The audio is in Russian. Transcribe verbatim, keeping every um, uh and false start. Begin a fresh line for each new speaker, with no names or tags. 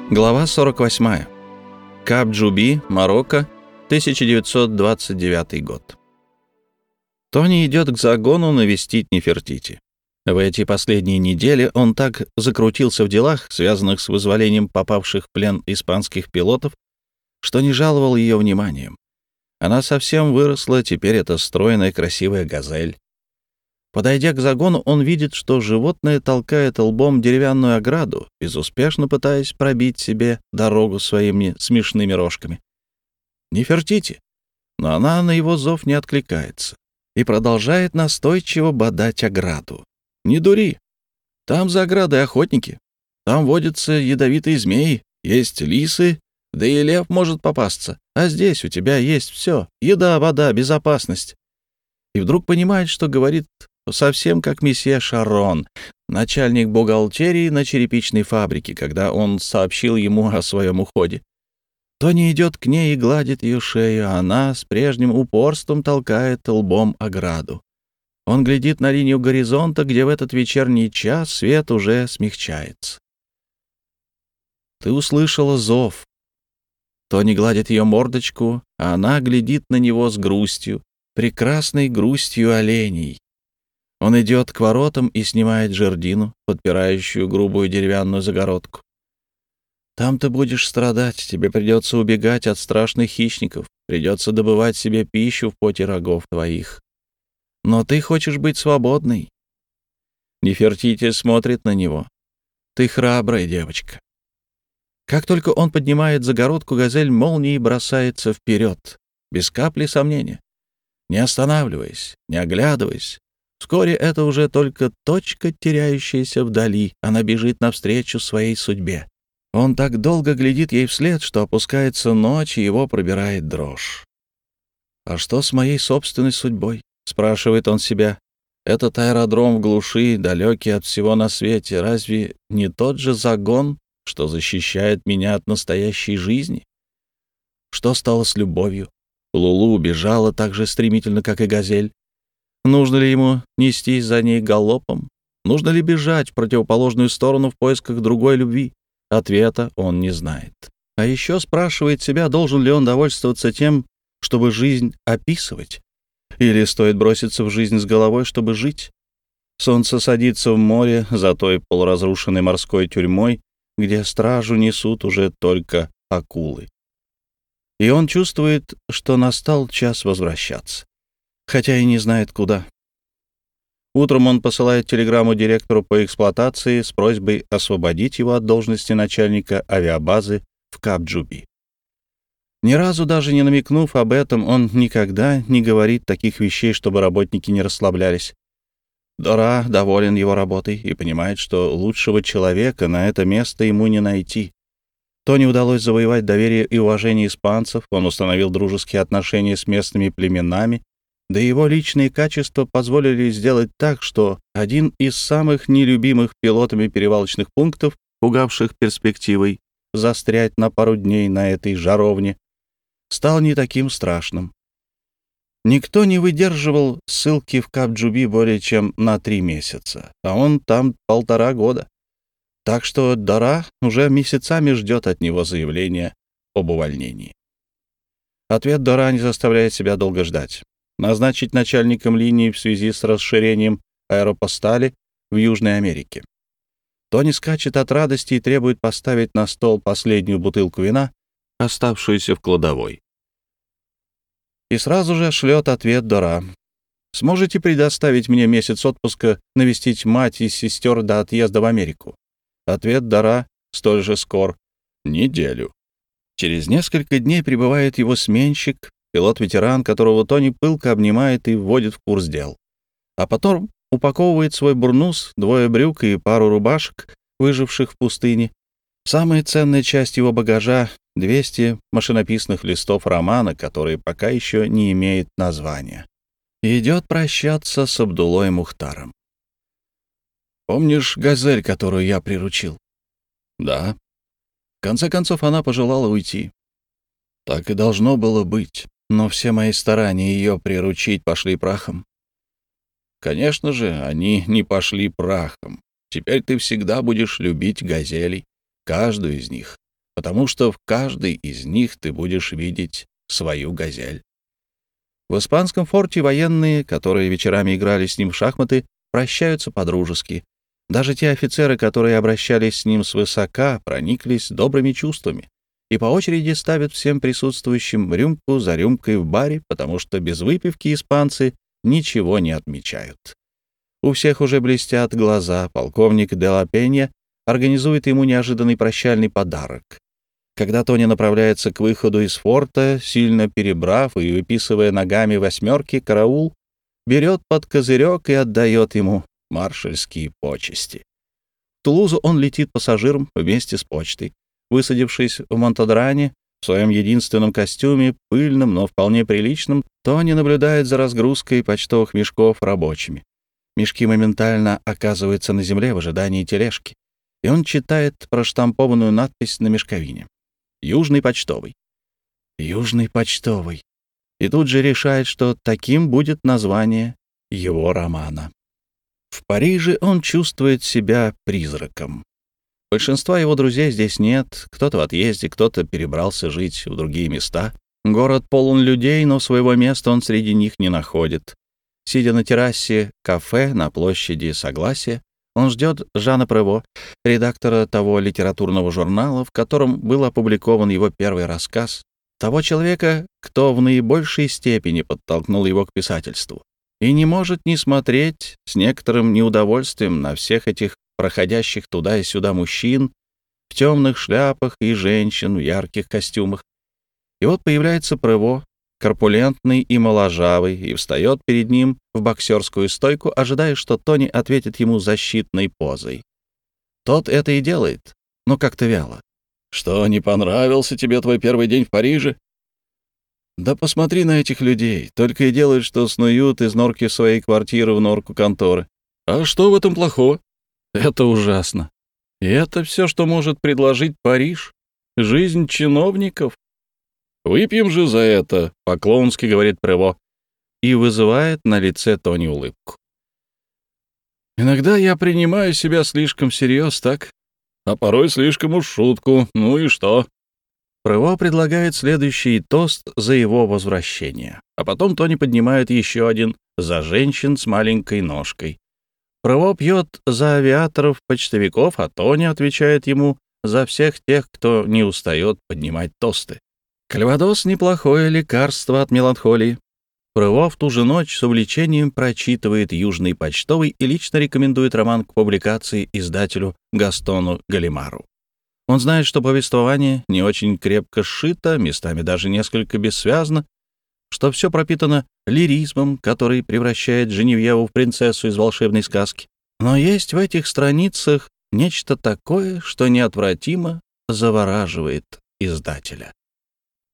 Глава сорок восемь. Кап-Джуби, Марокко, тысяча девятьсот двадцать девятый год. Тони идет к загону навестить Нефертити. В эти последние недели он так закрутился в делах, связанных с вызволением попавших в плен испанских пилотов, что не жаловал ее вниманием. Она совсем выросла, теперь это стройная красивая газель. Подойдя к загону, он видит, что животное толкает лбом деревянную ограду, безуспешно пытаясь пробить себе дорогу своими смешными рожками. Нефертити, но она на его зов не откликается и продолжает настойчиво бодать ограду. Не дури. Там за оградой охотники. Там водятся ядовитые змеи, есть лисы, да и лев может попасться. А здесь у тебя есть все: еда, вода, безопасность. И вдруг понимает, что говорит совсем как месье Шарон, начальник бухгалтерии на черепичной фабрике, когда он сообщил ему о своем уходе. Тони идет к ней и гладит ее шею, а она с прежним упорством толкает лбом ограду. Он глядит на линию горизонта, где в этот вечерний час свет уже смягчается. Ты услышала зов. Тони гладит ее мордочку, а она глядит на него с грустью, прекрасной грустью оленей. Он идет к воротам и снимает жердину, подпирающую грубую деревянную загородку. Там ты будешь страдать, тебе придется убегать от страшных хищников, придется добывать себе пищу в поте рогов твоих. Но ты хочешь быть свободной. Нефертити смотрит на него. Ты храбрая девочка. Как только он поднимает загородку, газель молнией бросается вперед, без капли сомнения, не останавливаясь, не оглядываясь. Вскоре это уже только точка, теряющаяся вдали. Она бежит навстречу своей судьбе. Он так долго глядит ей вслед, что опускается ночь, и его пробирает дрожь. «А что с моей собственной судьбой?» — спрашивает он себя. «Этот аэродром в глуши, далекий от всего на свете, разве не тот же загон, что защищает меня от настоящей жизни? Что стало с любовью? Лулу убежала так же стремительно, как и газель. Нужно ли ему нестись за ней галопом? Нужно ли бежать в противоположную сторону в поисках другой любви? Ответа он не знает. А еще спрашивает себя, должен ли он довольствоваться тем, чтобы жизнь описывать, или стоит броситься в жизнь с головой, чтобы жить. Солнце садится в море за той полуразрушенной морской тюрьмой, где стражу несут уже только акулы. И он чувствует, что настал час возвращаться, хотя и не знает куда. Утром он посылает телеграмму директору по эксплуатации с просьбой освободить его от должности начальника авиабазы в Кап-Джуби. Ни разу даже не намекнув об этом, он никогда не говорит таких вещей, чтобы работники не расслаблялись. Дора доволен его работой и понимает, что лучшего человека на это место ему не найти. Тони удалось завоевать доверие и уважение испанцев, он установил дружеские отношения с местными племенами, да и его личные качества позволили сделать так, что один из самых нелюбимых пилотами перевалочных пунктов, пугавших перспективой застрять на пару дней на этой жаровне, стал не таким страшным. Никто не выдерживал ссылки в Кап-Джуби более чем на три месяца, а он там полтора года. Так что Дора уже месяцами ждет от него заявления об увольнении. Ответ Дора не заставляет себя долго ждать. Назначить начальником линии в связи с расширением аэропостали в Южной Америке. Тони скачет от радости и требует поставить на стол последнюю бутылку вина, оставшуюся в кладовой. И сразу же шлет ответ Дора. «Сможете предоставить мне месяц отпуска навестить мать и сестер до отъезда в Америку?» Ответ Дора столь же скор. «Неделю». Через несколько дней прибывает его сменщик, пилот-ветеран, которого Тони пылко обнимает и вводит в курс дел. А потом упаковывает свой бурнус, двое брюк и пару рубашек, выживших в пустыне. Самая ценная часть его багажа — двести машинописных листов романа, который пока еще не имеет названия. И идет прощаться с Абдулой Мухтаром. «Помнишь газель, которую я приручил?» «Да». В конце концов, она пожелала уйти. «Так и должно было быть, но все мои старания ее приручить пошли прахом». «Конечно же, они не пошли прахом. Теперь ты всегда будешь любить газелей, каждую из них. потому что в каждой из них ты будешь видеть свою газель. В испанском форте военные, которые вечерами играли с ним в шахматы, прощаются по-дружески. Даже те офицеры, которые обращались с ним свысока, прониклись добрыми чувствами и по очереди ставят всем присутствующим рюмку за рюмкой в баре, потому что без выпивки испанцы ничего не отмечают. У всех уже блестят глаза. Полковник де ла Пенья организует ему неожиданный прощальный подарок. Когда Тони направляется к выходу из форта, сильно перебрав и выписывая ногами восьмерки, караул берет под козырек и отдает ему маршальские почести. В Тулузу он летит пассажиром вместе с почтой. Высадившись в Монтадране в своем единственном костюме, пыльном, но вполне приличном, Тони наблюдает за разгрузкой почтовых мешков рабочими. Мешки моментально оказываются на земле в ожидании тележки, и он читает проштампованную надпись на мешковине. «Южный почтовый». «Южный почтовый». И тут же решает, что таким будет название его романа. В Париже он чувствует себя призраком. Большинства его друзей здесь нет, кто-то в отъезде, кто-то перебрался жить в другие места. Город полон людей, но своего места он среди них не находит. Сидя на террасе кафе на площади Согласия, он ждет Жана Прево, редактора того литературного журнала, в котором был опубликован его первый рассказ, того человека, кто в наибольшей степени подтолкнул его к писательству, и не может не смотреть с некоторым неудовольствием на всех этих проходящих туда и сюда мужчин в темных шляпах и женщин в ярких костюмах. И вот появляется Прево, корпулентный и моложавый, и встает перед ним в боксерскую стойку, ожидая, что Тони ответит ему защитной позой. Тот это и делает, но как-то вяло. «Что, не понравился тебе твой первый день в Париже?» «Да посмотри на этих людей, только и делают, что снуют из норки своей квартиры в норку конторы. А что в этом плохого? Это ужасно. И это все, что может предложить Париж? Жизнь чиновников? Выпьем же за это», — по-клоунски говорит Прево, и вызывает на лице Тони улыбку. «Иногда я принимаю себя слишком всерьез, так? А порой слишком уж в шутку. Ну и что?» Прево предлагает следующий тост за его возвращение, а потом Тони поднимает еще один за женщин с маленькой ножкой. Прево пьет за авиаторов-почтовиков, а Тони отвечает ему за всех тех, кто не устает поднимать тосты. Кальвадос — неплохое лекарство от меланхолии. Прево в ту же ночь с увлечением прочитывает «Южный почтовый» и лично рекомендует роман к публикации издателю Гастону Галимару. Он знает, что повествование не очень крепко сшито, местами даже несколько бессвязно, что все пропитано лиризмом, который превращает Женевьеву в принцессу из волшебной сказки. Но есть в этих страницах нечто такое, что неотвратимо завораживает издателя.